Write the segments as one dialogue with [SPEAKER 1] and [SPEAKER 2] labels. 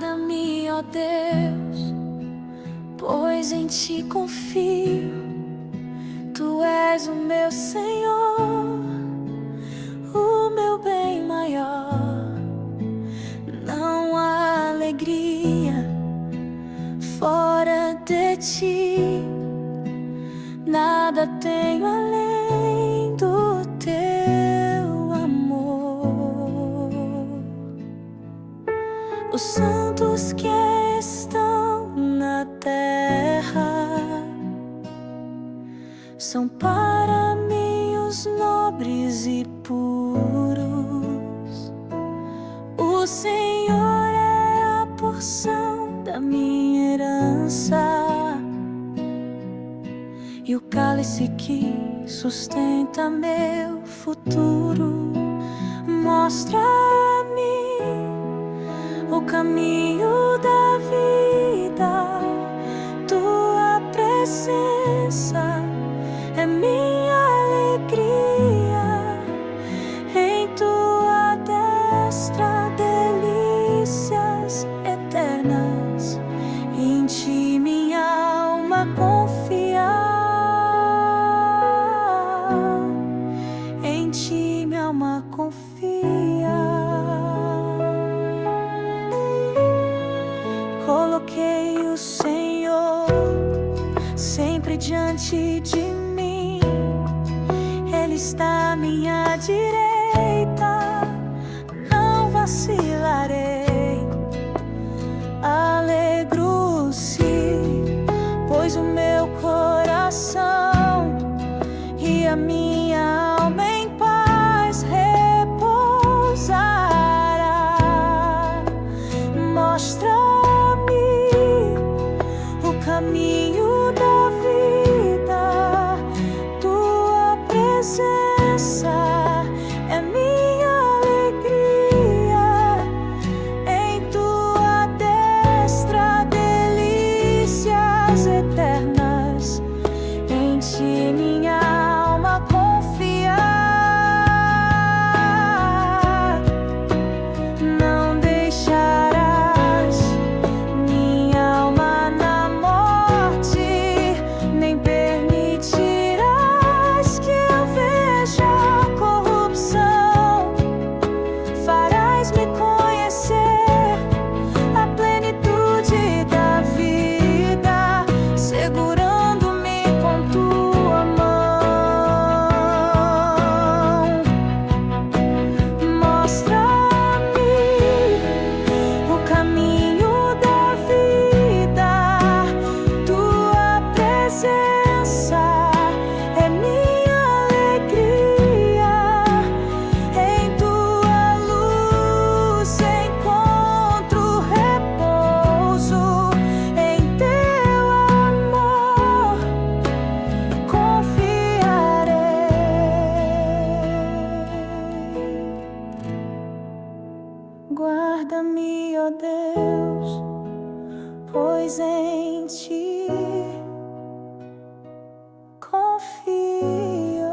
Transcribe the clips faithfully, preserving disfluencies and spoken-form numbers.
[SPEAKER 1] Guarda-me, ó Deus, pois em ti confio. Tu és o meu Senhor, o meu bem maior. Não há alegria fora de ti, nada tenho além do teu amor. Os santos que estão na terra são para mim os nobres e puros. O Senhor é a porção da minha herança e o cálice que sustenta meu futuro. Mostra-me o caminho da vida, tua presença é minha alegria. Em tua destra, delícias eternas. Em ti minha alma confia. Em ti minha alma confia. Coloquei o Senhor sempre diante de mim. Ele está à minha direita, não vacilarei. Alegro-se, pois o meu coração e a minha alma em paz repousará. Mostra-me o caminho da vida, tua presença é minha alegria. Em tua destra, delícias eternas. Em ti minha alma confia. Não deixarás minha alma na morte, nem permitirás que eu veja a corrupção. Farás-me conhecer a plenitude da vida, segurando-me com tua mão. Mostra-me o caminho da vida, tua presença é minha alegria. Em tua luz encontro repouso. Em teu amor confiarei. Guarda-me, ó Deus, pois em ti confio.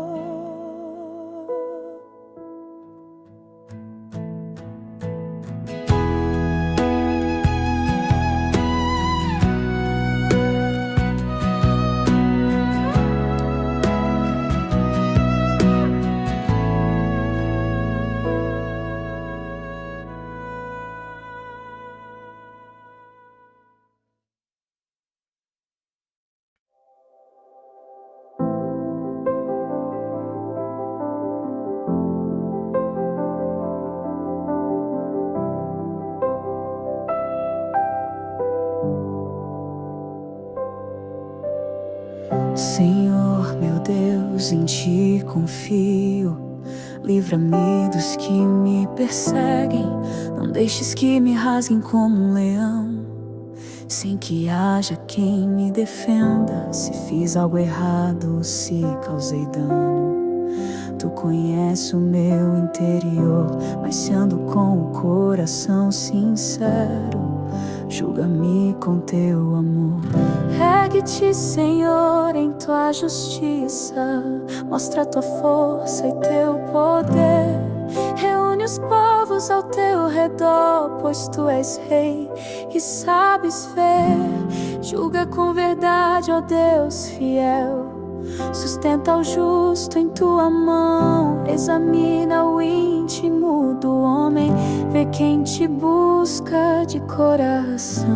[SPEAKER 1] Senhor, meu Deus, em ti confio. Livra-me dos que me perseguem. Não deixes que me rasguem como um leão, sem que haja quem me defenda. Se fiz algo errado, se causei dano, tu conheces o meu interior. Mas se ando com o coração sincero, julga-me com teu amor. Ergue-te, Senhor, em tua justiça. Mostra tua força e teu poder. Reúne Une os povos ao teu redor, pois tu és rei e sabes ver. Julga com verdade, ó Deus fiel. Sustenta o justo em tua mão. Examina o íntimo do homem. Vê quem te busca de coração.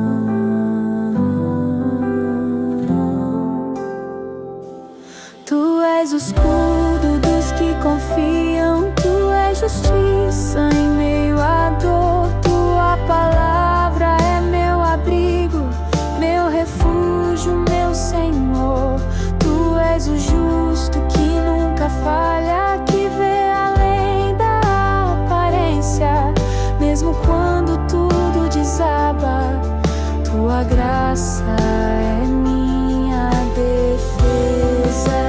[SPEAKER 1] Tu és o escudo dos que confiam. Tu és justiça em meio à dor. Tua palavra é meu abrigo, meu refúgio, meu Senhor. Tu és o justo que nunca falha, que vê além da aparência. Mesmo quando tudo desaba, tua graça é minha defesa.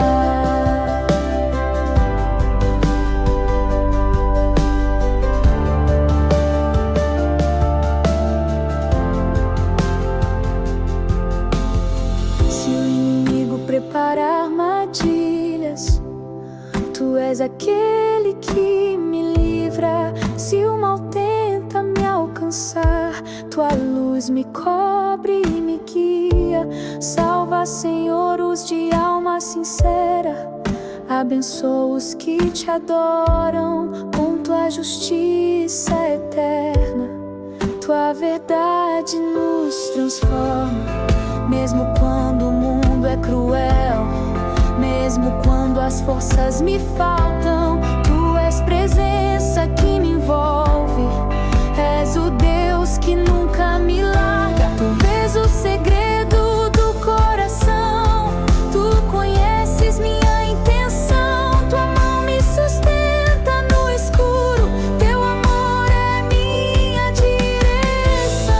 [SPEAKER 1] Preparar armadilhas, tu és aquele que me livra. Se o mal tenta me alcançar, tua luz me cobre e me guia. Salva, Senhor, os de alma sincera. Abençoa os que te adoram com tua justiça eterna. Tua verdade nos transforma. Mesmo quando o mundo é cruel, mesmo quando as forças me faltam, tu és presença que me envolve. És o Deus que nunca me larga. Tu vês o segredo do coração. Tu conheces minha intenção. Tua mão me sustenta no escuro. Teu amor é minha direção.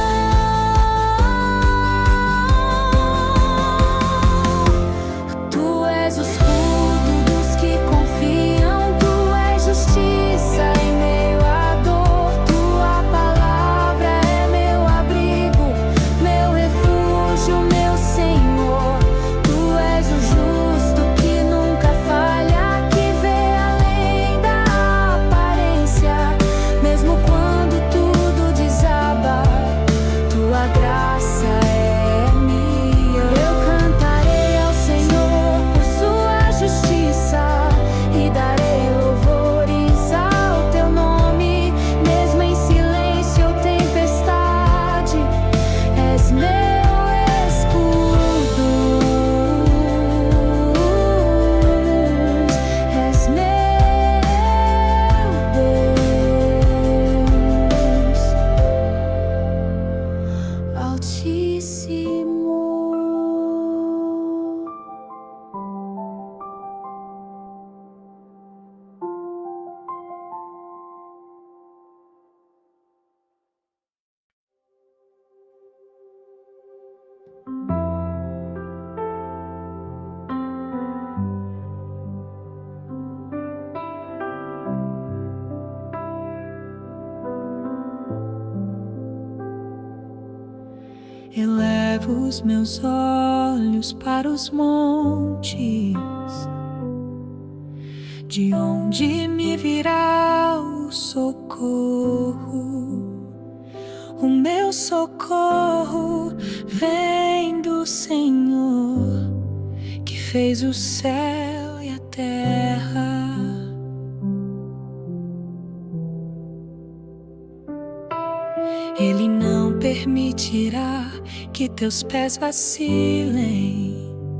[SPEAKER 1] Tu és o escudo dos que confiam. Tu és justiça em meio à dor. Tua palavra é meu abrigo, meu refúgio, meu Senhor. Tu és o justo que nunca falha, que vê além da aparência. Mesmo quando tudo desaba, tua graça é minha. Eu cantarei ao Senhor por sua justiça e darei louvores ao teu nome. Mesmo em silêncio ou tempestade, és meu escudo. És meu Deus Altíssimo. Elevo os meus olhos para os montes, de onde me virá o socorro. O meu socorro vem do Senhor, que fez o céu e a terra. Ele não permitirá que teus pés vacilem.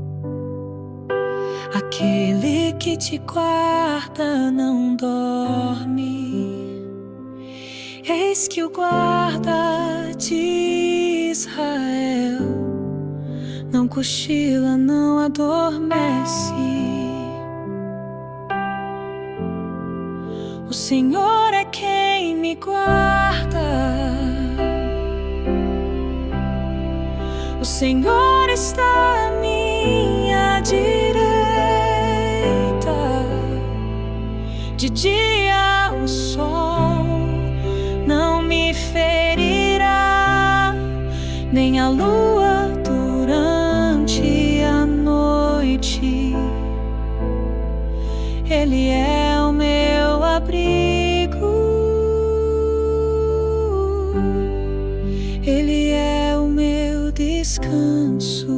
[SPEAKER 1] Aquele que te guarda não dorme. Eis que o guarda de Israel não cochila, não adormece. O Senhor é quem me guarda. O Senhor está à minha direita. De dia o sol não me ferirá, nem a lua durante a noite. Ele é o meu abrigo Ele é o meu descanso.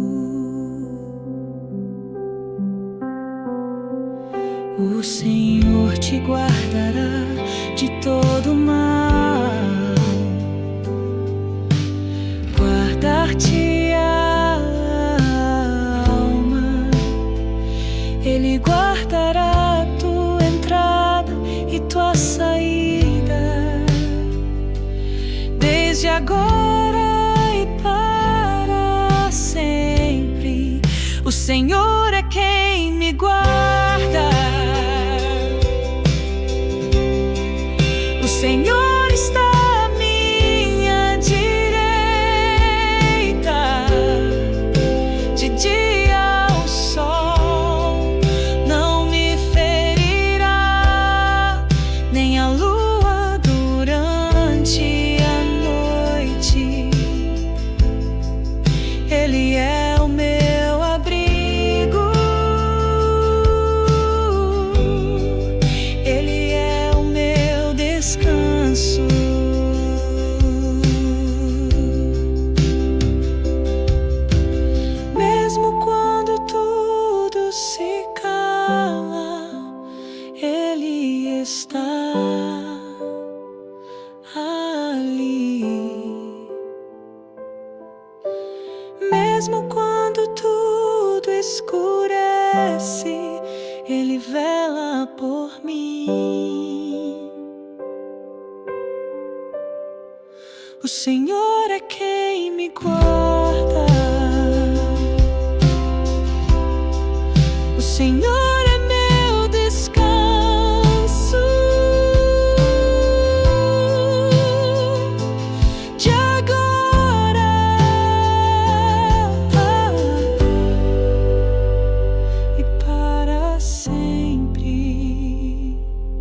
[SPEAKER 1] O Senhor te guardará de todo mal, guardar-te a alma. Ele guardará a tua entrada e tua saída, desde agora e para sempre. O Senhor é quem me guarda. O Senhor está à minha direita. De dia o sol não me ferirá, nem a lua durante a noite. Ele é o meu abrigo. Ele é o meu descanso. Mesmo quando tudo se cala, Ele está ali. Mesmo quando tudo escurece, Ele vela por mim. O Senhor é quem me guarda. O Senhor é meu descanso. De agora e para sempre.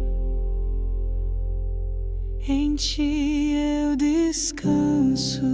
[SPEAKER 1] Em Ti eu descanso.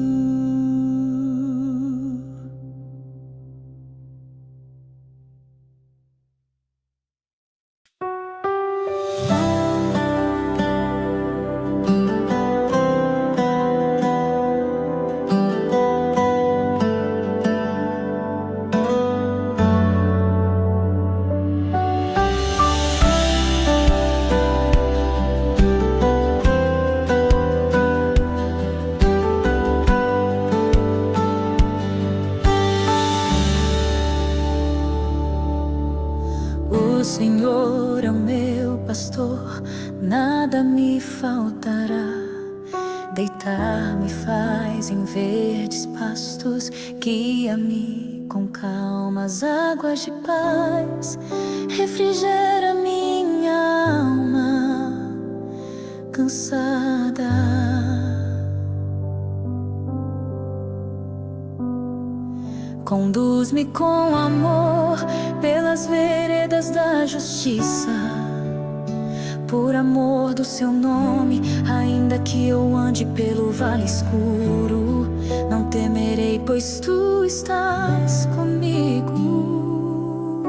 [SPEAKER 1] O Senhor é o meu pastor, nada me faltará. Deitar-me faz em verdes pastos, guia-me com calmas águas de paz. Refrigera minha alma cansada. Conduz-me com amor pelas veredas da justiça, por amor do seu nome. Ainda que eu ande pelo vale escuro, não temerei, pois tu estás comigo.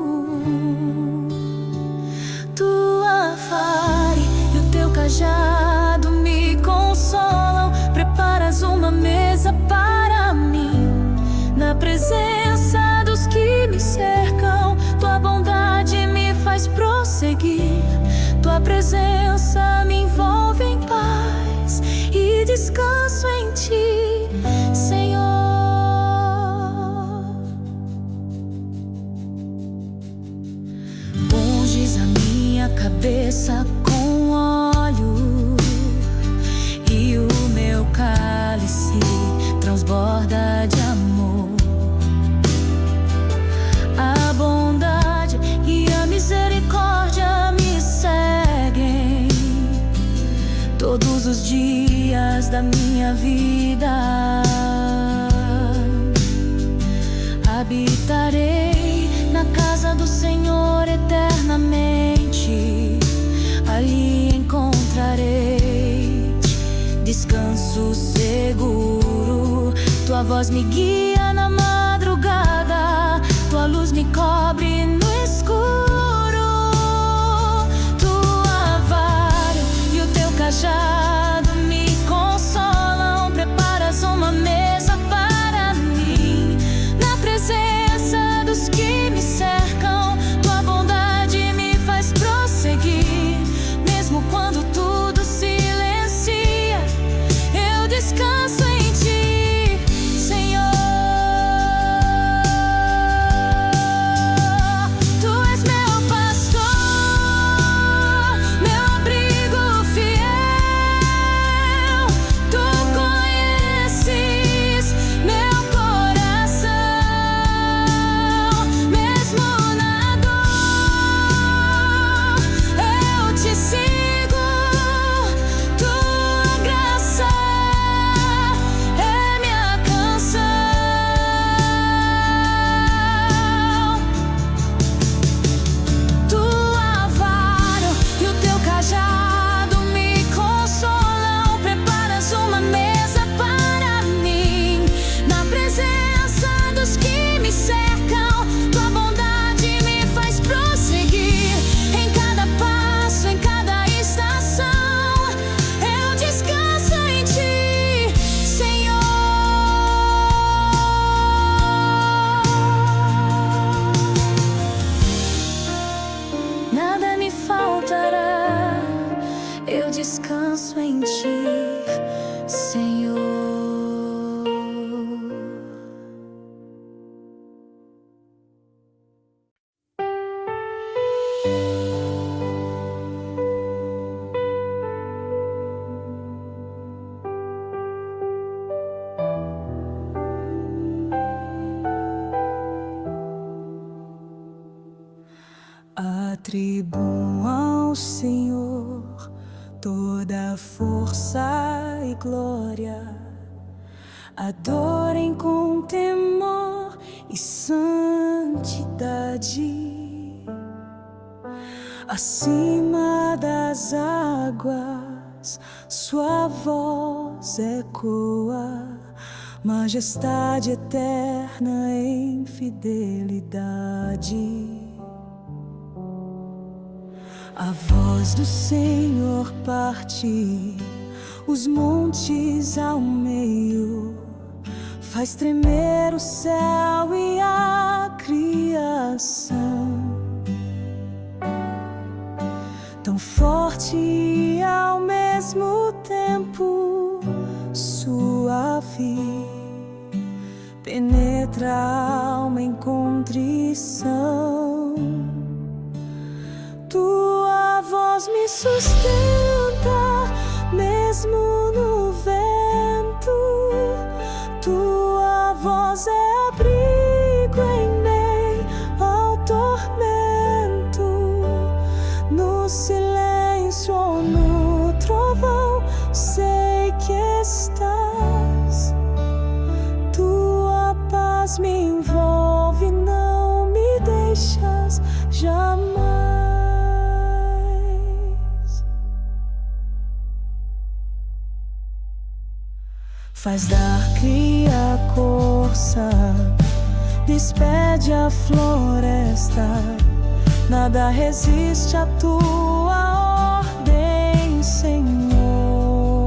[SPEAKER 1] Tua vara e o teu cajado me consolam. Preparas uma mesa para mim na presença dos que me cercam. Tua bondade me faz prosseguir. Tua presença me envolve em paz e descanso em Ti, Senhor. Unges a minha cabeça com óleo e o meu cálice transborda de amor. A bondade e a misericórdia me seguem todos os dias da minha vida. Habitarei na casa do Senhor eternamente. Ali encontrarei descanso seguro. Tua voz me guia na madrugada, tua luz me cobre no escuro. Tua vara e o teu cajado me consolam. Prepara descanso em ti, Senhor. Tu és meu pastor, meu abrigo fiel. Tu conheces meu coração, mesmo na dor eu te sigo. Tua graça é minha canção. Tua vara e o teu cajado me consolam. Preparas uma mesa para mim na presença dos que me cercam. Tua bondade me faz prosseguir em cada passo, em cada estação. Eu descanso em ti, Senhor. Nada me faltará, eu descanso em ti, Senhor. Atribuam ao Senhor toda força e glória. Adorem com temor e santidade. Acima das águas, sua voz ecoa. Majestade eterna em fidelidade. A voz do Senhor parte os montes ao meio, faz tremer o céu e a criação. Tão forte e ao mesmo tempo suave, penetra a alma em contrição. Tua voz me sustenta, mesmo no vento. Tua voz é abrigo em meio ao tormento. No silêncio ou no trovão, sei que estás. Tua paz me envolve, não me deixas jamais. Faz dar cria corça, despede a floresta. Nada resiste à tua ordem, Senhor.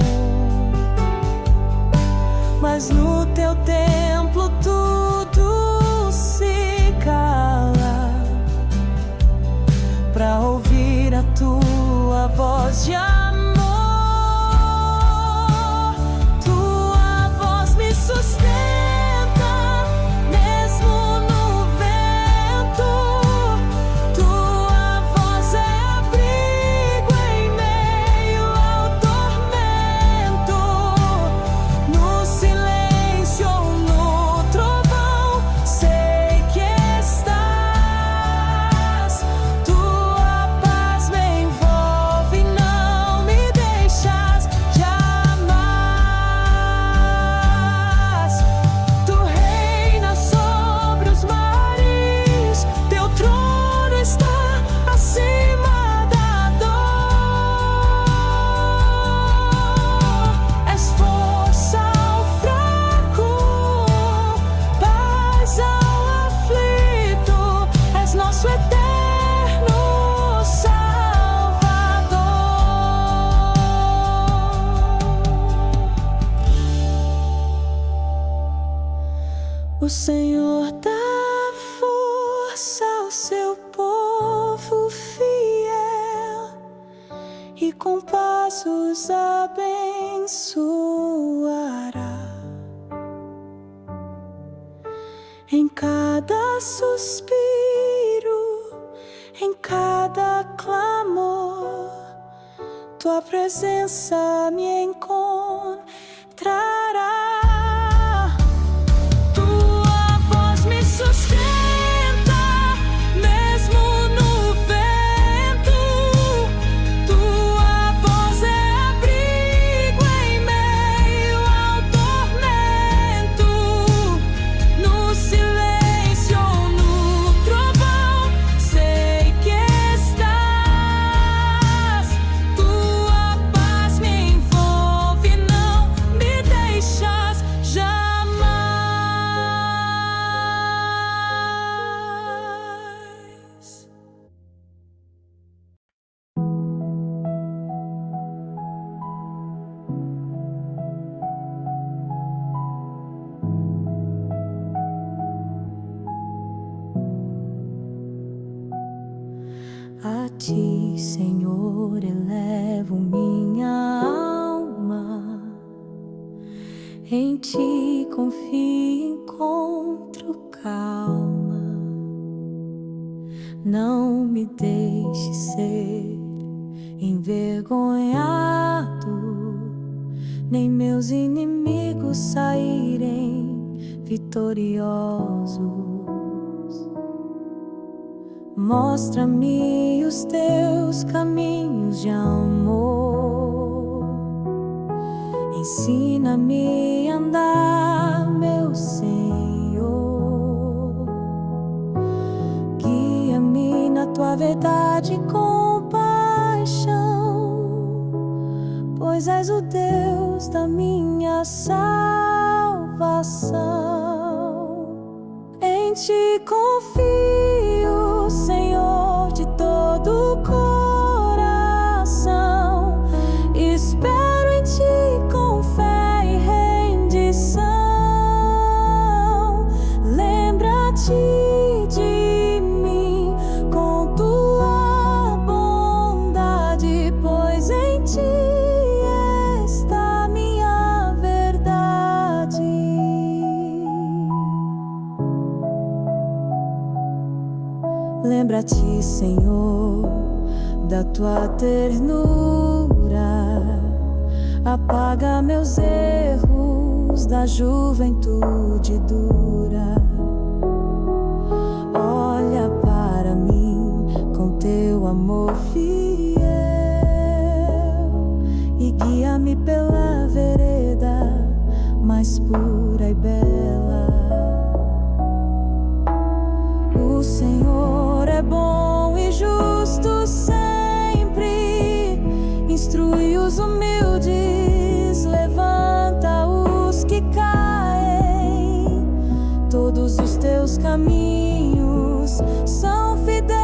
[SPEAKER 1] Mas no teu templo tudo se cala, pra ouvir a tua voz de amor. Sustenta, mesmo no vento. Tua voz é abrigo em meio ao tormento. No silêncio ou no trovão, sei que estás. Tua paz me envolve, não me deixas jamais. O Senhor dá força ao seu povo fiel e com passos abençoa. Em cada suspiro, em cada clamor, tua presença me encontrará. Tua voz me sustenta, mesmo no vento. Tua voz é abrigo em meio ao tormento. No silêncio ou no trovão, sei que estás. Tua paz me envolve, não me deixas jamais. A ti, Senhor, elevo minha alma. Em ti confio e encontro calma. Não me deixe ser envergonhado, nem meus inimigos saírem vitoriosos. Mostra-me os teus caminhos de amor. Ensina-me a andar, meu Senhor. Guia-me na tua verdade e compaixão, pois és o Deus da minha salvação. Em ti confio, Senhor, de todo o coração. Espero em ti com fé e rendição. Lembra-te de mim com tua bondade, pois em ti está minha verdade. Lembra-te, Senhor, da tua ternura. Apaga meus erros da juventude dura. Olha para mim com teu amor fiel e guia-me pela vereda mais pura e bela. O Senhor é bom e justo sempre, instrui os humildes, levanta os que caem. Todos os teus caminhos são fidelidade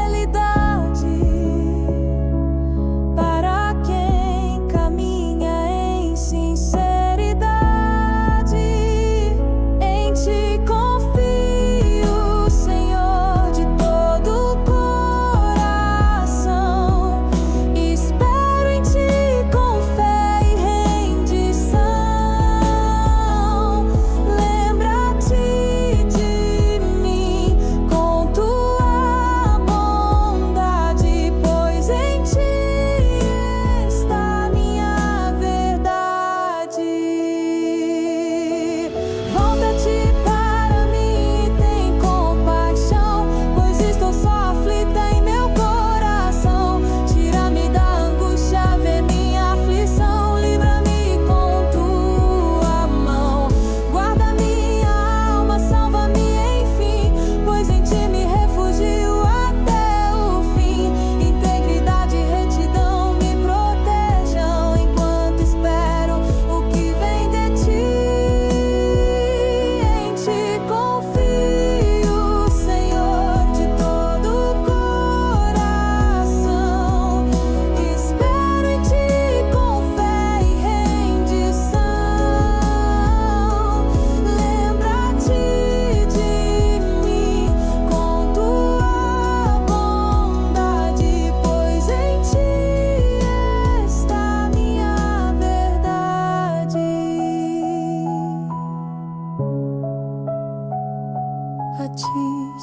[SPEAKER 1] para quem caminha em sinceridade. Em ti confio, Senhor, de todo o coração. Espero em ti com fé e rendição. Lembra-te de mim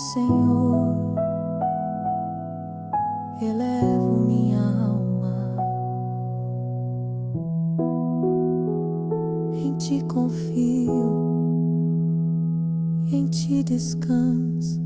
[SPEAKER 1] Senhor, elevo minha alma, em Ti confio, em Ti descanso.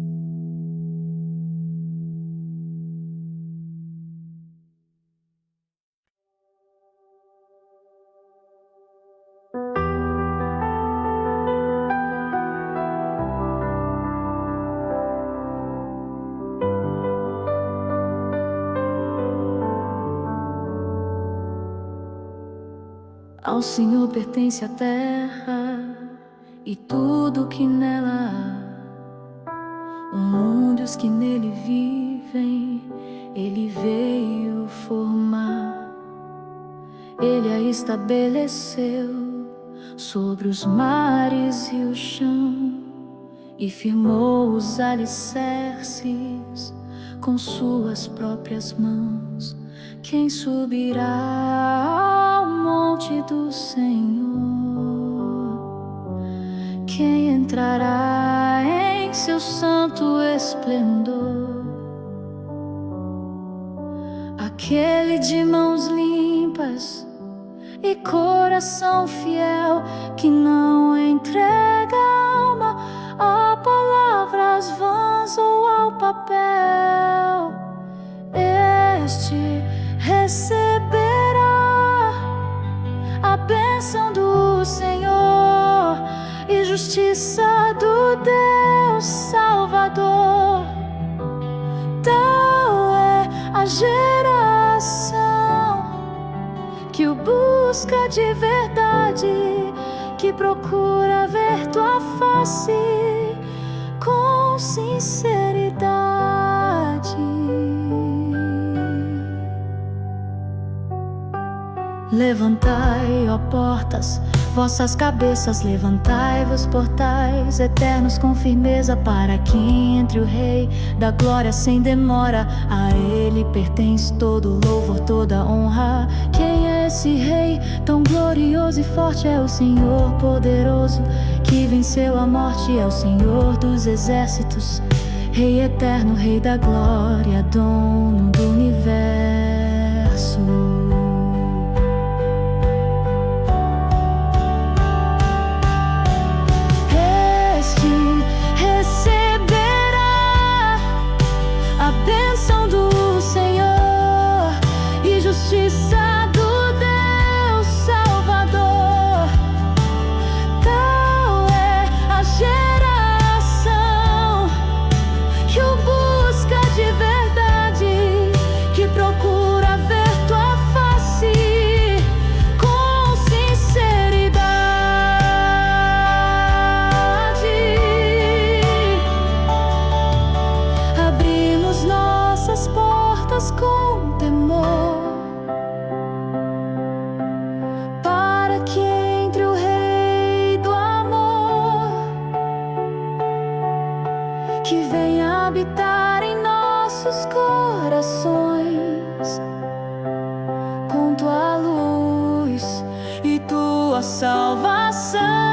[SPEAKER 1] Ao Senhor pertence a terra e tudo que nela há, o mundo e os que nele vivem, Ele veio formar. Ele a estabeleceu sobre os mares e o chão, e firmou os alicerces com suas próprias mãos. Quem subirá ao monte do Senhor? Quem entrará em seu santo esplendor? Aquele de mãos limpas e coração fiel, que não entrega alma a palavras vãs ou ao papel. Este receberá a bênção do Senhor e justiça do Deus Salvador. Tal é a geração que o busca de verdade, que procura ver tua face com sinceridade. Levantai, ó portas, vossas cabeças, levantai-vos portais eternos com firmeza, para que entre o Rei da glória sem demora. A Ele pertence todo louvor, toda honra. Quem é esse Rei tão glorioso e forte? É o Senhor poderoso, que venceu a morte. É o Senhor dos exércitos, Rei eterno, Rei da glória, dono do universo. Bênção do Senhor e justiça do Deus Salvador. Tal é a geração que o busca de verdade, que procura ver tua face com sinceridade. Abrimos nossas portas com temor, para que entre o Rei do amor, que venha habitar em nossos corações, com tua luz e tua salvação.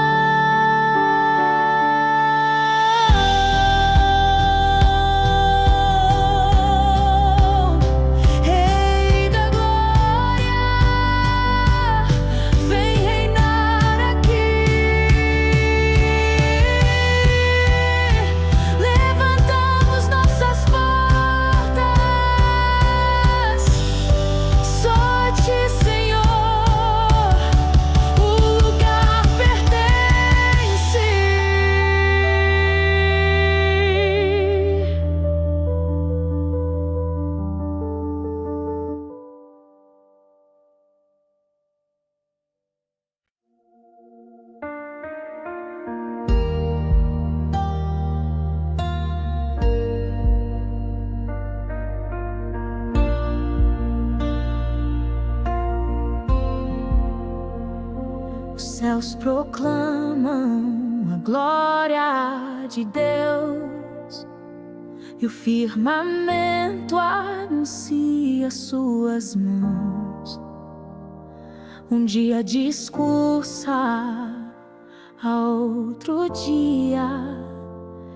[SPEAKER 1] Os céus proclamam a glória de Deus, e o firmamento anuncia suas mãos. Um dia discursa a outro dia, e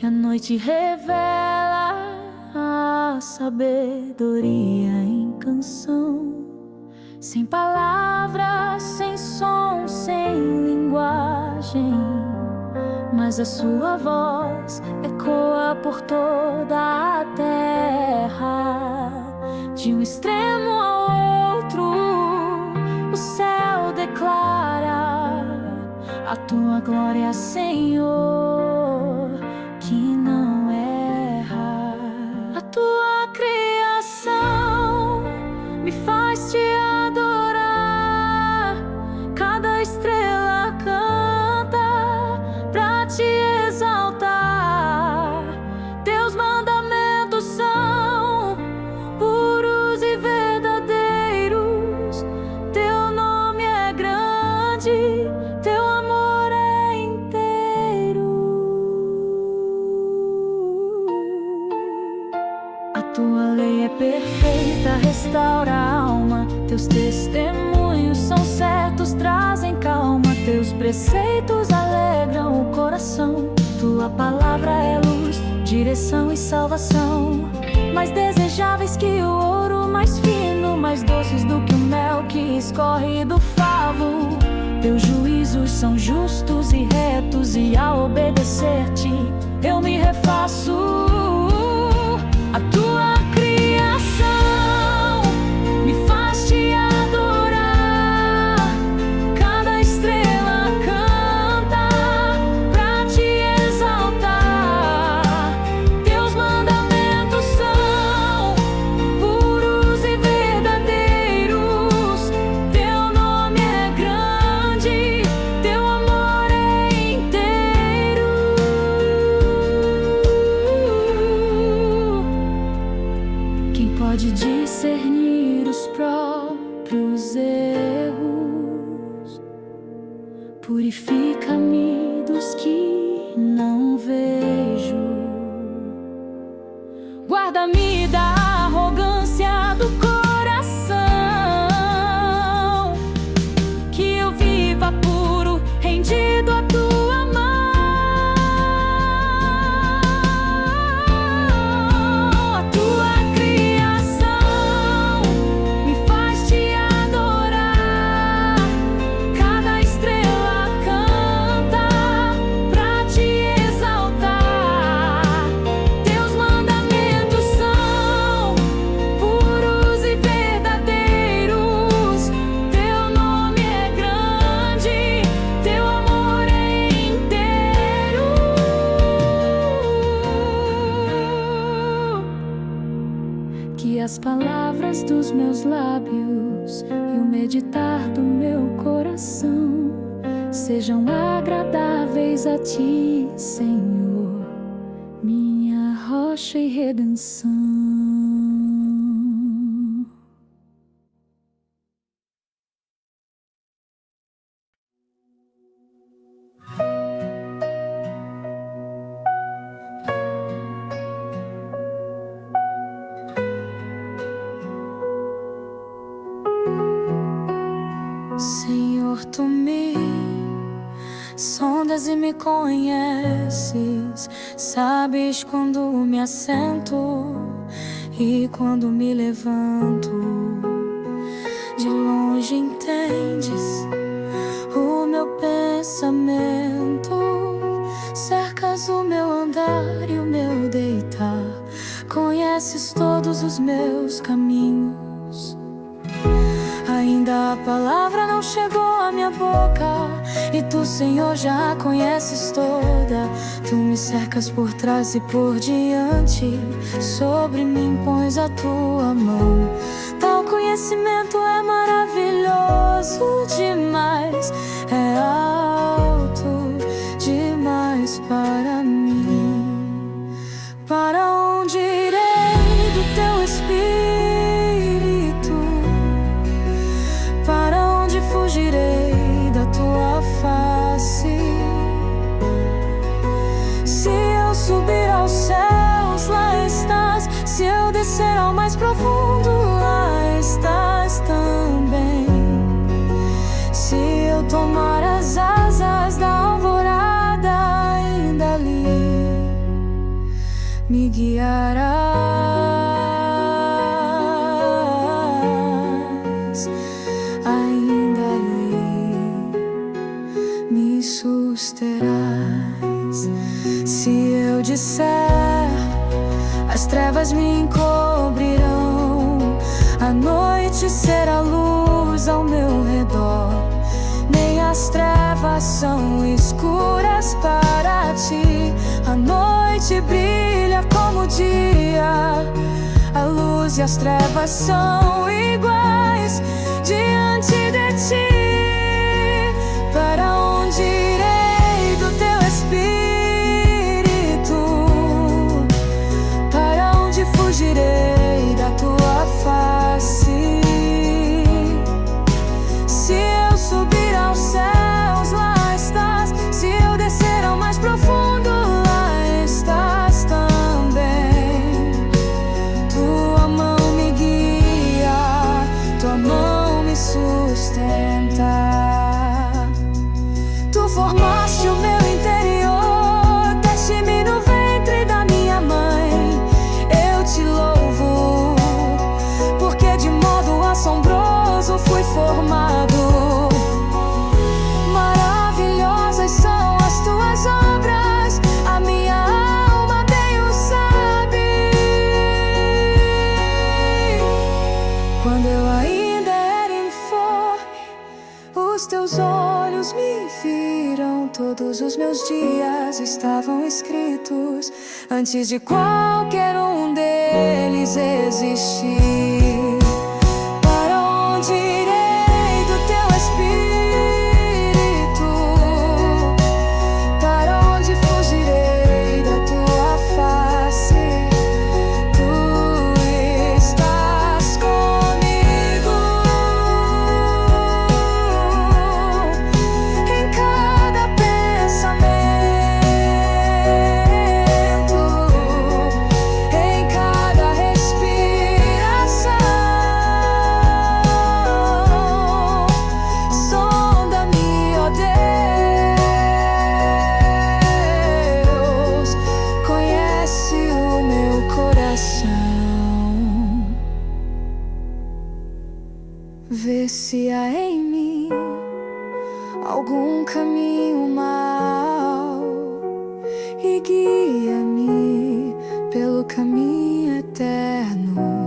[SPEAKER 1] e a noite revela a sabedoria em canção. Sem palavras, sem som, sem linguagem, mas a sua voz ecoa por toda a terra. De um extremo ao outro, o céu declara a tua glória, Senhor, que não erra. A tua criação me faz te adorar. Cada estrela canta pra te exaltar. Teus mandamentos são puros e verdadeiros. Teu nome é grande, teu amor é inteiro. A tua lei é perfeita, restaura a alma. Teus testemunhos são certos, trazem calma. Teus preceitos alegram o coração. Tua palavra é luz, direção e salvação. Mais desejáveis que o ouro, mais fino, mais doces do que o mel que escorre do favo. Teus juízos são justos e retos, e ao obedecer-te eu me refaço. A tua criação me faz te adorar. Cada estrela canta pra te exaltar. Teus mandamentos são puros e verdadeiros. Teu nome é grande, teu amor é inteiro. Quem pode discernir os próprios erros? Purifica-me dos que não vejo. Guarda-me da arrogância do coração, que eu viva puro, rendido à tua mão. A tua criação me faz te adorar. Cada estrela canta pra te exaltar. Teus mandamentos são puros e verdadeiros. Teu nome é grande, teu amor é inteiro. Que as palavras dos meus lábios e o meditar do meu coração sejam agradáveis a ti, Senhor, minha rocha e redenção. Senhor, tu me sondas e me conheces. Sabes quando me assento e quando me levanto. De longe entendes o meu pensamento. Cercas o meu andar e o meu deitar. Conheces todos os meus caminhos. Ainda a palavra não chegou à minha boca, e tu, Senhor, já a conheces toda. Tu me cercas por trás e por diante. Sobre mim pões a tua mão. Tal conhecimento é maravilhoso demais. É alto demais para mim. Para onde irei do teu espírito? Para onde fugirei da tua face? Se eu subir aos céus, lá estás. Se eu descer ao mais profundo, lá estás também. Se eu tomar as asas me susterás. Se eu disser, as trevas me encobrirão, a noite será luz ao meu redor. Nem as trevas são escuras para ti. A noite brilha como o dia, a luz e as trevas são iguais diante de ti. Para onde irei do teu espírito? Para onde fugirei da tua face? Se eu subir aos céus, lá estás. Se eu descer ao mais profundo, lá estás também. Tua mão me guia, tua mão me sustenta. Tu formaste o meu interior, teste-me no ventre da minha mãe. Eu te louvo, porque de modo assombroso fui formado. Maravilhosas são as tuas obras, a minha alma bem o sabe. Quando eu ainda era informe, os teus olhos me viram. Todos os meus dias estavam escritos antes de qualquer um deles existir. Para onde irei do teu espírito? Para onde fugirei da tua face? Tu estás comigo em cada pensamento, em cada respiração. Sonda-me, ó Deus, conhece o meu coração. Vê se há em mim algum caminho mau e guia-me pelo caminho eterno.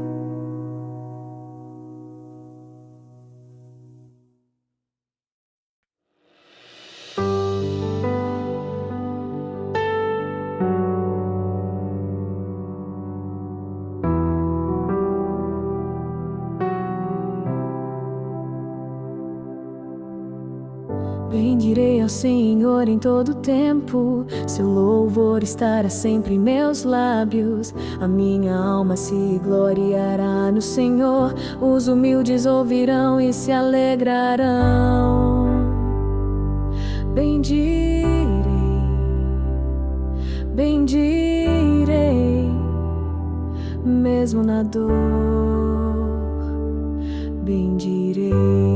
[SPEAKER 1] Bendirei ao Senhor em todo tempo, seu louvor estará sempre em meus lábios. A minha alma se gloriará no Senhor, os humildes ouvirão e se alegrarão. Bendirei, bendirei, mesmo na dor, bendirei.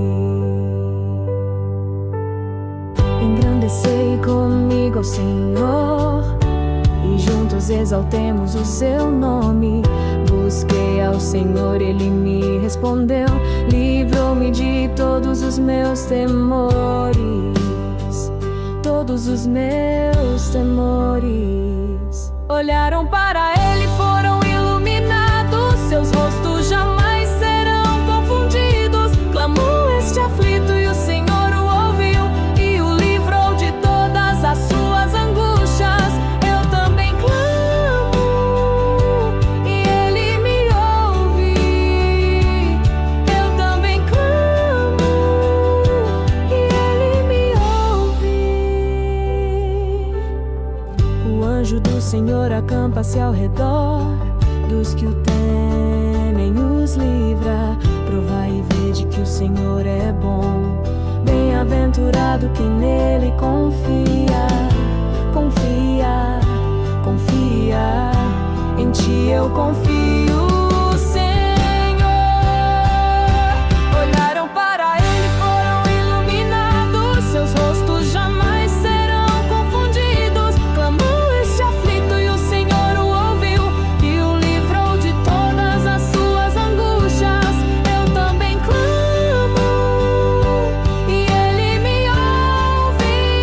[SPEAKER 1] Engrandecei comigo ao Senhor e juntos exaltemos o seu nome. Busquei ao Senhor, ele me respondeu, livrou-me de todos os meus temores, todos os meus temores. Olharam para ele, foram iluminados, seus rostos jamais serão confundidos. Clamou este aflito e o Senhor o ouviu e o livrou de todas as suas angústias. Eu também clamo e ele me ouve. Eu também clamo e ele me ouve. O anjo do Senhor acampa-se ao redor dos que o temem, os livra. Provai e vede que o Senhor é bom. Bem-aventurado quem nele confia. Confia, confia, em ti eu confio, Senhor. Olharam para ele, foram iluminados, seus rostos jamais serão confundidos. Clamou este aflito e o Senhor o ouviu e o livrou de todas as suas angústias. Eu também clamo e ele me ouve.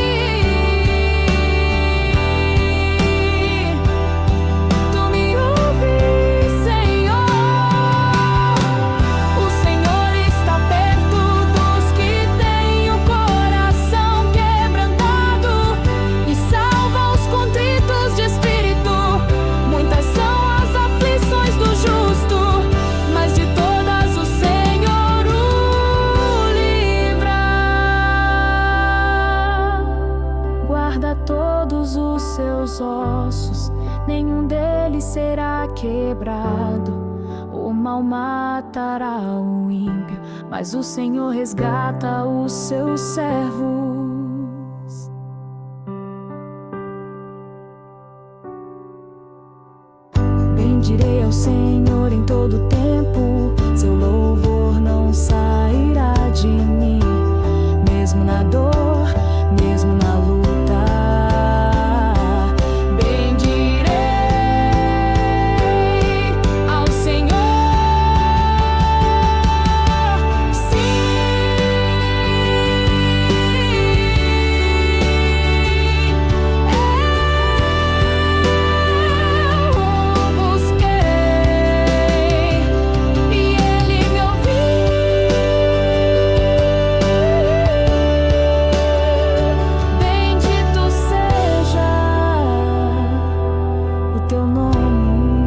[SPEAKER 1] meus ossos, nenhum deles será quebrado. O mal matará o ímpio, mas o Senhor resgata os seus servos. Bendirei ao Senhor em todo tempo, seu louvor não sairá de mim. Mesmo na dor, mesmo na luta, bendirei ao Senhor. Sim, eu o busquei e Ele me ouviu. Bendito seja o teu nome.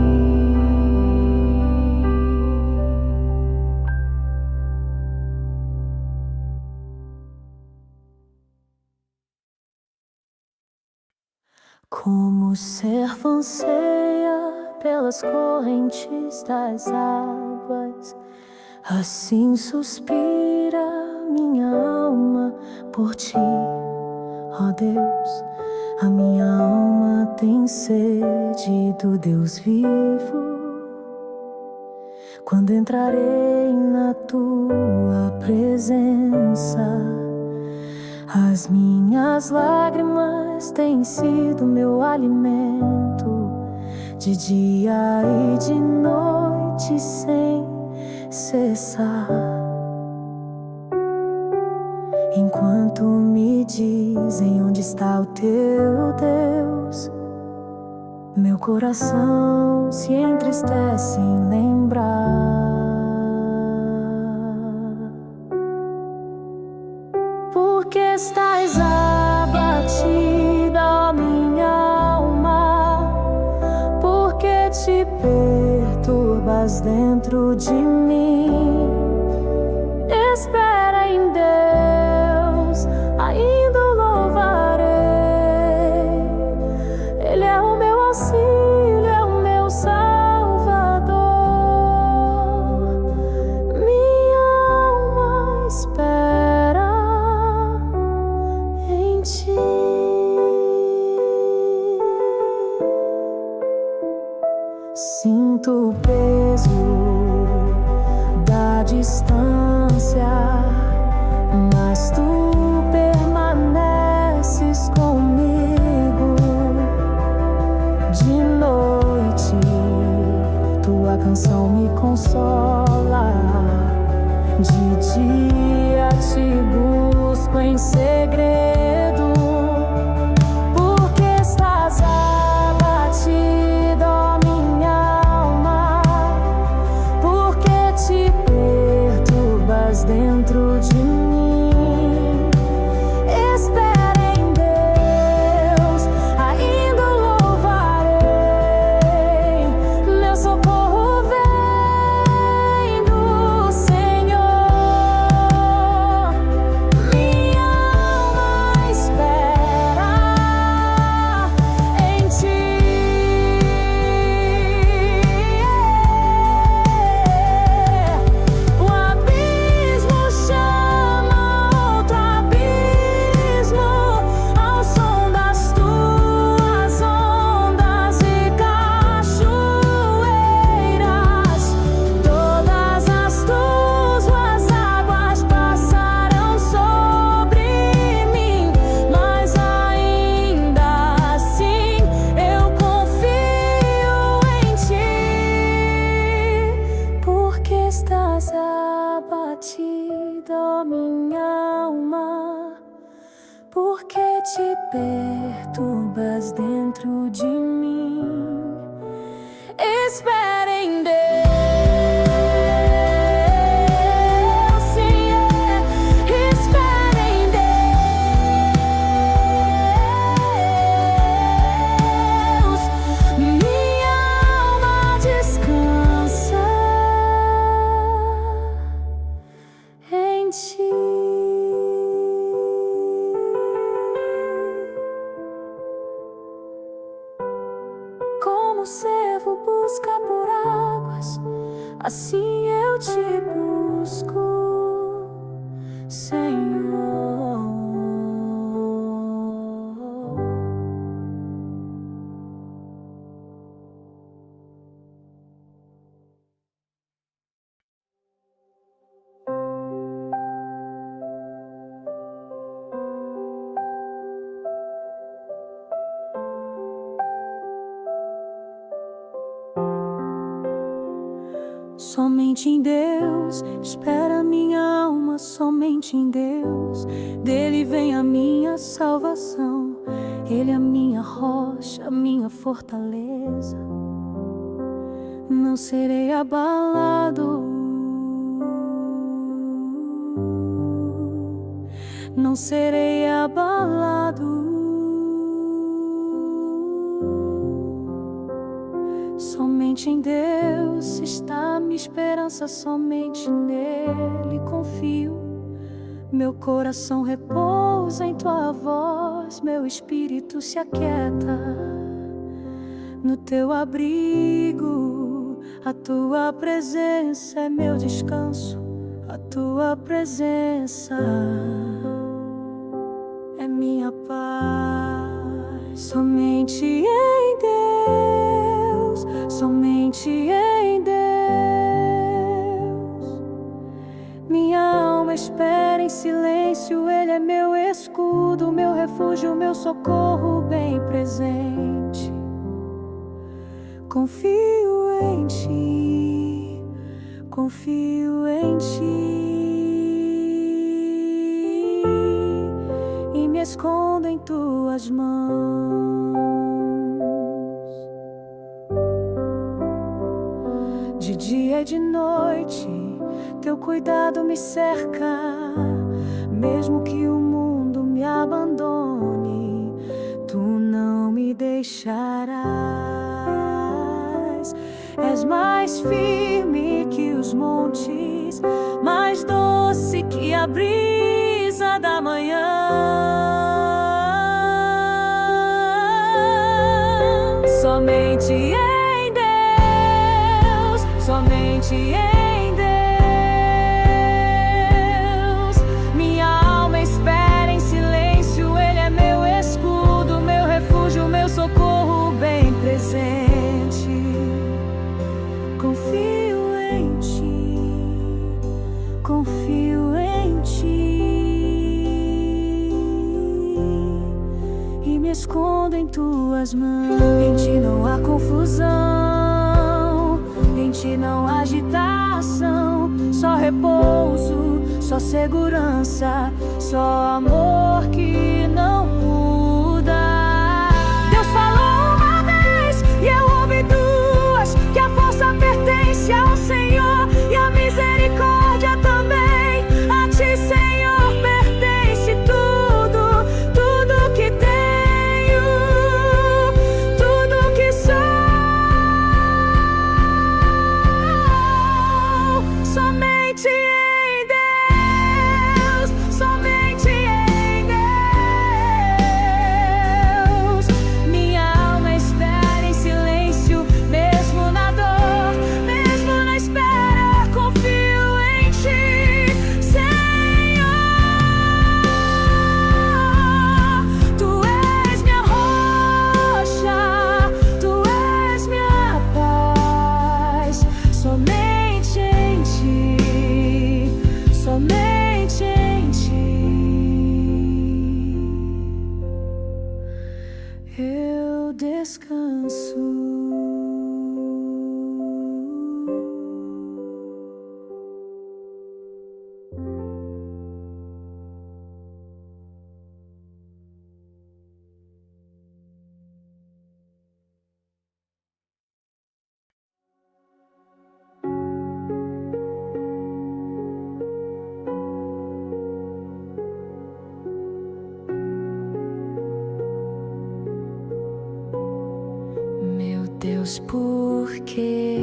[SPEAKER 1] Como o servo anseia pelas correntes das águas, assim suspira minha alma por ti, ó Deus. A minha alma tem sede do Deus vivo. Quando entrarei na tua presença, as minhas lágrimas têm sido meu alimento, de dia e de noite sem cessar. Enquanto me dizem onde está o teu Deus, meu coração se entristece em lembrar. Porque estás abatida, ó minha alma? Porque te perturbas dentro de mim? Espera em Deus, ainda o louvarei. Ele é o meu auxílio, é o meu Salvador. Minha alma espera em ti. Sinto o peso da distância, mas tu permaneces comigo. De noite, tua canção me consola. De dia te busco em segredo. Porque estás abatida, ó minha alma? Porque te perturbas dentro de mim? Espera em Deus, ainda o louvarei. Meu socorro vem do Senhor. Minha alma espera em ti. O abismo chama outro abismo ao som das tuas ondas e cachoeiras. Todas as tuas águas passarão sobre mim, mas ainda assim eu confio em ti. Porque estás abatida, ó minha alma? Porque te perturbas dentro de mim? Espera em Deus, sim, é. Espera em Deus. Minha alma descansa em ti. um servo busca por águas, assim eu te busco, Senhor. Somente em Deus espera minha alma, somente em Deus, dele vem a minha salvação. Ele é a minha rocha, a minha fortaleza. Não serei abalado, não serei abalado. Somente em Deus está minha esperança, somente nele confio. Meu coração repousa em tua voz, meu espírito se aquieta no teu abrigo. A tua presença é meu descanso, a tua presença é minha paz. Somente em Deus, somente em Deus, minha alma espera em silêncio. Ele é meu escudo, meu refúgio, meu socorro bem presente. Confio em ti, confio em ti, e me escondo em tuas mãos. De dia e de noite, teu cuidado me cerca. Mesmo que o mundo me abandone, tu não me deixarás. És mais firme que os montes, mais doce que a brisa da manhã. Somente em Deus, somente em Deus, minha alma espera em silêncio. Ele é meu escudo, meu refúgio, meu socorro bem presente. Confio em ti, confio em ti, e me escondo em tuas mãos. Em ti não há confusão, em ti não há agitação, só repouso, só segurança, só amor que não muda. Deus falou uma vez e eu ouvi duas, que a força pertence ao Senhor e a misericórdia também. A ti, Senhor, pertence tudo, tudo que tenho, tudo que sou. Somente em Deus, somente em Deus, minha alma espera em silêncio. Mesmo na dor, mesmo na espera, confio em ti, Senhor. Tu és minha rocha, tu és minha paz. Somente em ti, somente em ti eu descanso. Meu Deus, por que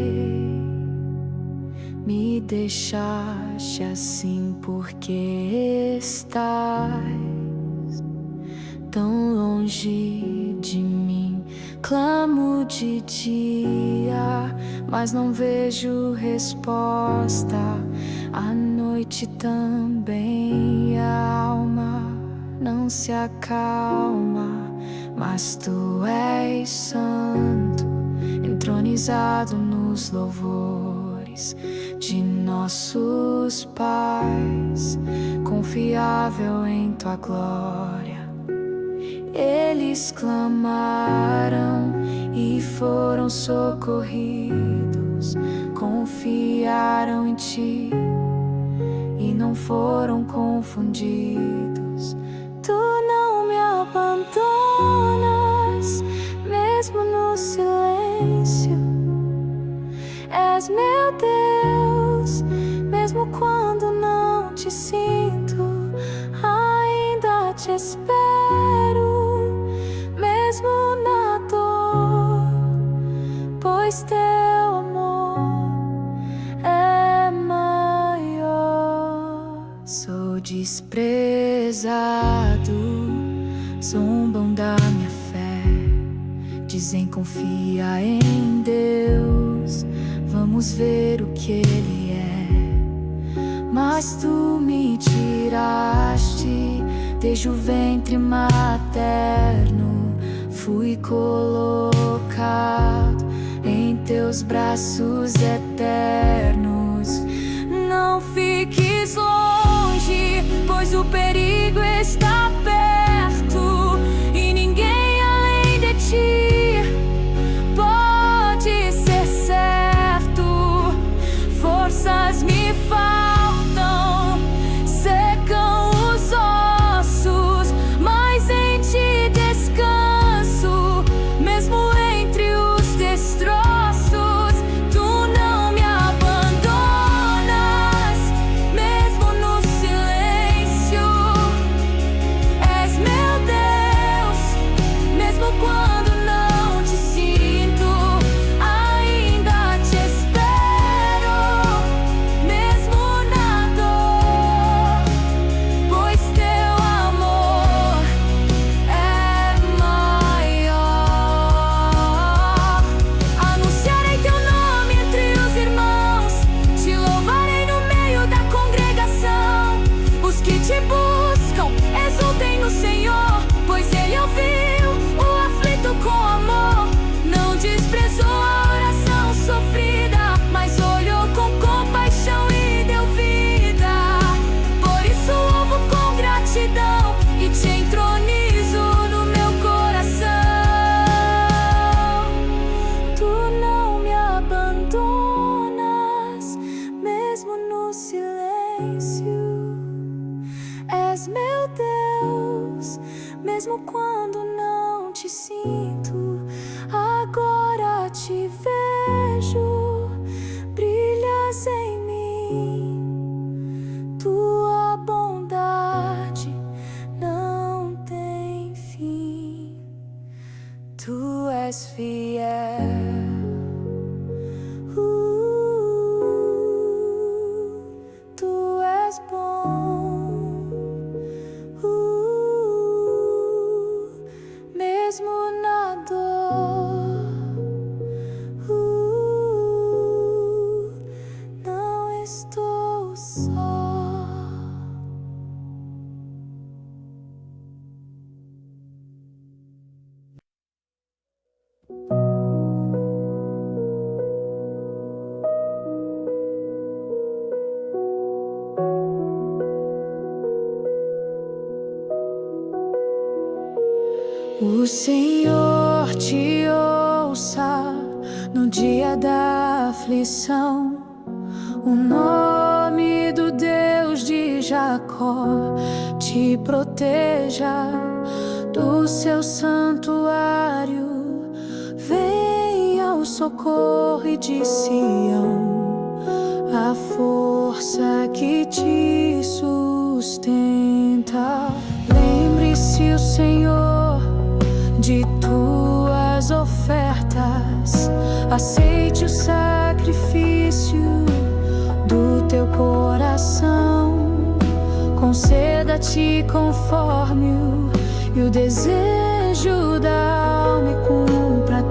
[SPEAKER 1] me deixaste assim? Por que estás tão longe de mim? Clamo de dia, mas não vejo resposta. À noite também a alma não se acalma. Mas tu és santo, entronizado nos louvores de nossos pais, confiável em tua glória. Eles clamaram e foram socorridos, confiaram em ti e não foram confundidos. Tu não me abandonas, mesmo no silêncio. És meu Deus, mesmo quando não te sinto. Ainda te espero, mesmo na dor, pois teu amor é maior. Sou desprezado, zombam da minha fé, dizem confia em Deus, vamos ver o que Ele é. Mas tu me tiraste desde o ventre materno, fui colocado em teus braços eternos. Não fiques longe, pois o perigo está perto e ninguém além de ti pode ser certo. Forças me faltam, secam os ossos, mas em ti descanso, mesmo entre os destroços. Tu não me abandonas, mesmo no silêncio. És meu Deus, mesmo quando não te sinto. Ainda te espero, mesmo na dor, pois teu amor é maior. Anunciarei teu nome entre os irmãos, te louvarei no meio da congregação. Os que te buscam exultem no Senhor, pois Ele ouviu o aflito com amor. Não desprezou a oração sofrida, mas olhou com compaixão e deu vida. Por isso louvo com gratidão e te entronizo no meu coração. Tu não me abandonas, mesmo no silêncio. És meu Deus, mesmo quando não te sinto. Agora te vejo, brilhas em mim. Tua bondade não tem fim. Tu és fiel. Uh, tu és bom. Uh, mesmo na dor. Uh, não estou só. O Senhor te ouça no dia da aflição. O nome do Deus de Jacó te proteja do seu santuário. Venha ao socorro de Sião, a força que te sustenta. Lembre-se, o Senhor, de tuas ofertas, aceite o sacrifício do teu coração. Conceda-te conforme o, e o desejo da alma e cumpra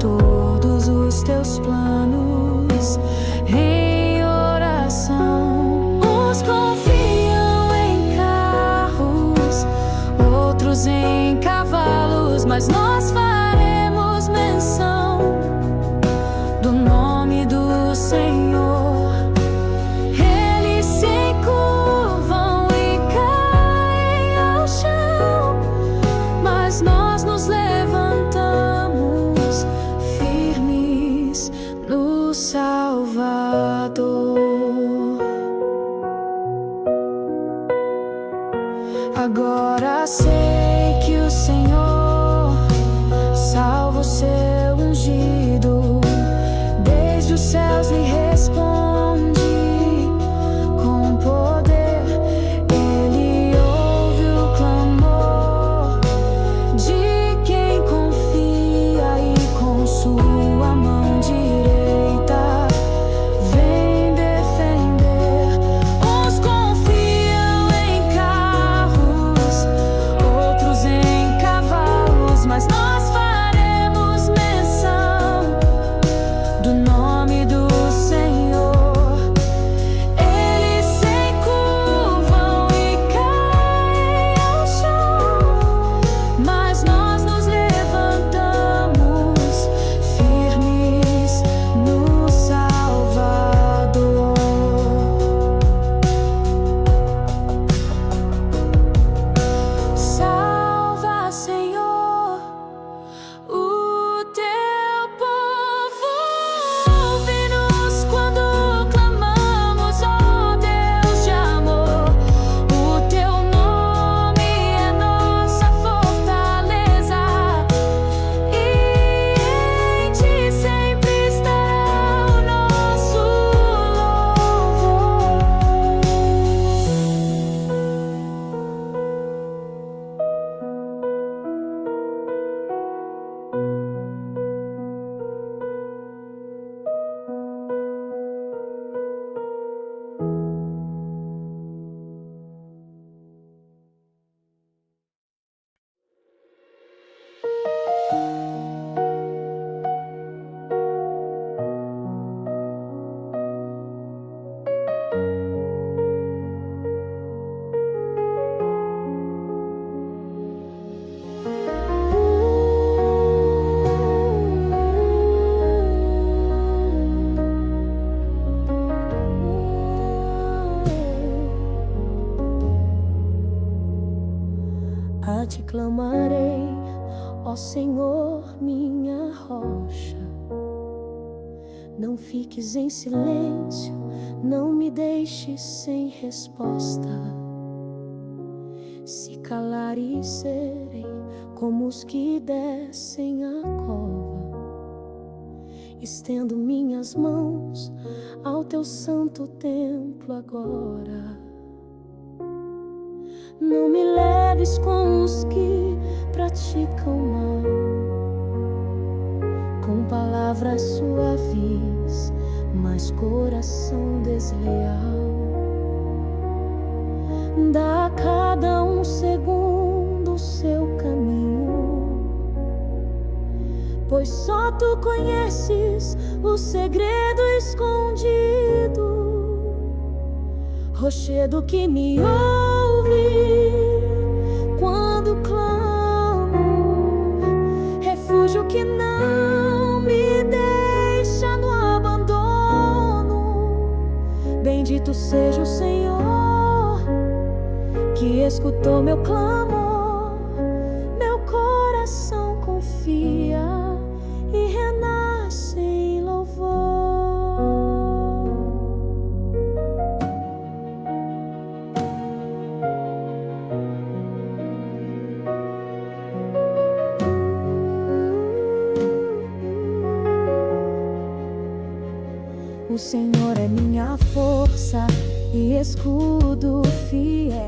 [SPEAKER 2] Ó Senhor, minha rocha, não fiques em silêncio, não me deixes sem resposta. Se calares, serei como os que descem a cova. Estendo minhas mãos ao teu santo templo agora. Não me leves com os que praticam mal, com palavras suaves, mas coração desleal. Dá a cada um segundo o seu caminho, pois só tu conheces o segredo escondido. Rochedo que me ouve quando clamo, refúgio que não me deixa no abandono. Bendito seja o Senhor que escutou meu clamor. Meu coração confia e renasce em louvor. O Senhor é minha força e escudo fiel.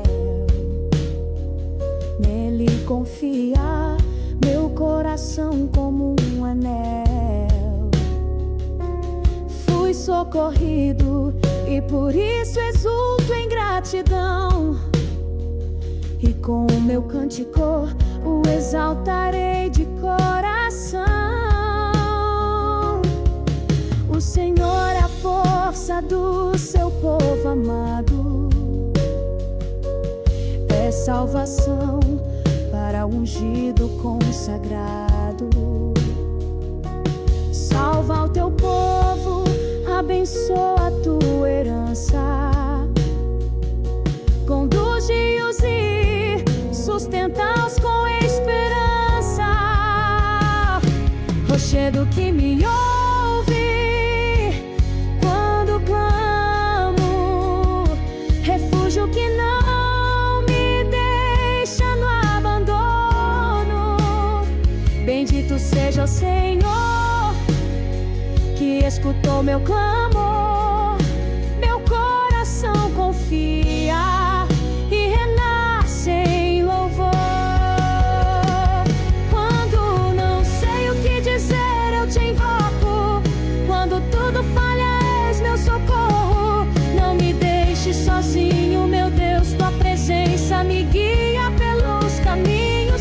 [SPEAKER 2] Nele confia meu coração como um anel. Fui socorrido e por isso exulto em gratidão. E com o meu cântico o exaltarei de coração. O Senhor é a força do seu povo amado, é salvação para o ungido consagrado. Salva o teu povo, abençoa a tua herança, conduz-os e sustenta-os com esperança. Rochedo que me ouve quando clamo, refúgio que não me deixa no abandono. Bendito seja o Senhor que escutou meu clamor. Meu coração confia e renasce em louvor. Quando não sei o que dizer, eu te invoco. Quando tudo falha, és meu socorro. Não me deixes sozinho, meu Deus, tua presença me guia pelos caminhos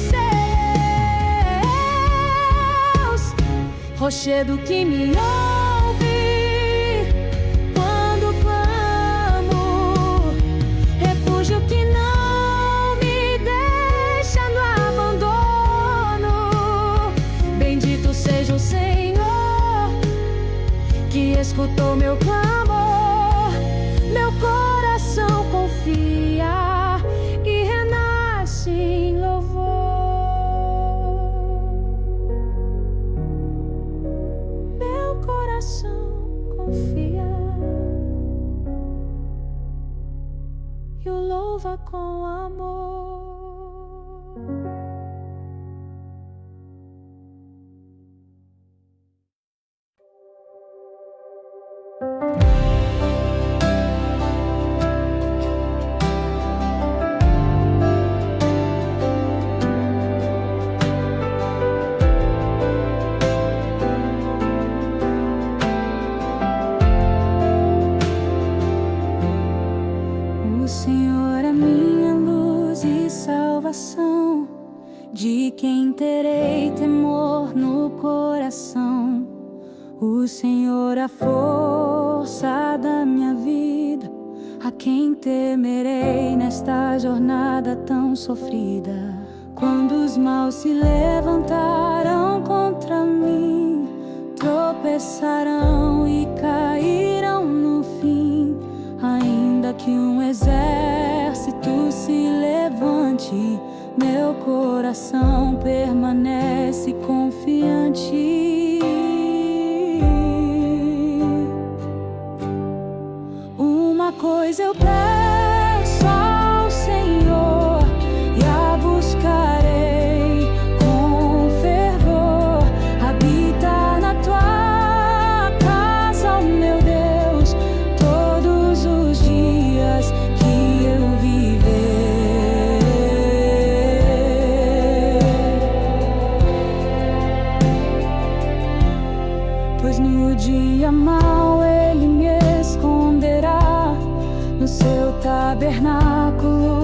[SPEAKER 2] seus. Rochedo que me ouve quando clamo, refúgio que não me deixa no abandono. Bendito seja o Senhor que escutou meu clamor. Meu coração confia e renasce em louvor. Meu coração confia e o louva com amor. O Senhor é minha luz e salvação, de quem terei temor no coração. O Senhor é a força da minha vida, a quem temerei nesta jornada tão sofrida. Quando os maus se levantaram contra mim, tropeçarão e cairão no fim. Ainda que um exército se levante, meu coração permanece
[SPEAKER 1] manter-se confiante. Uma coisa eu peço ao Senhor, e a buscarei com fervor: habitar na tua casa, ó meu Deus, todos os dias que eu viver. Pois no dia mau Ele me esconderá no seu tabernáculo.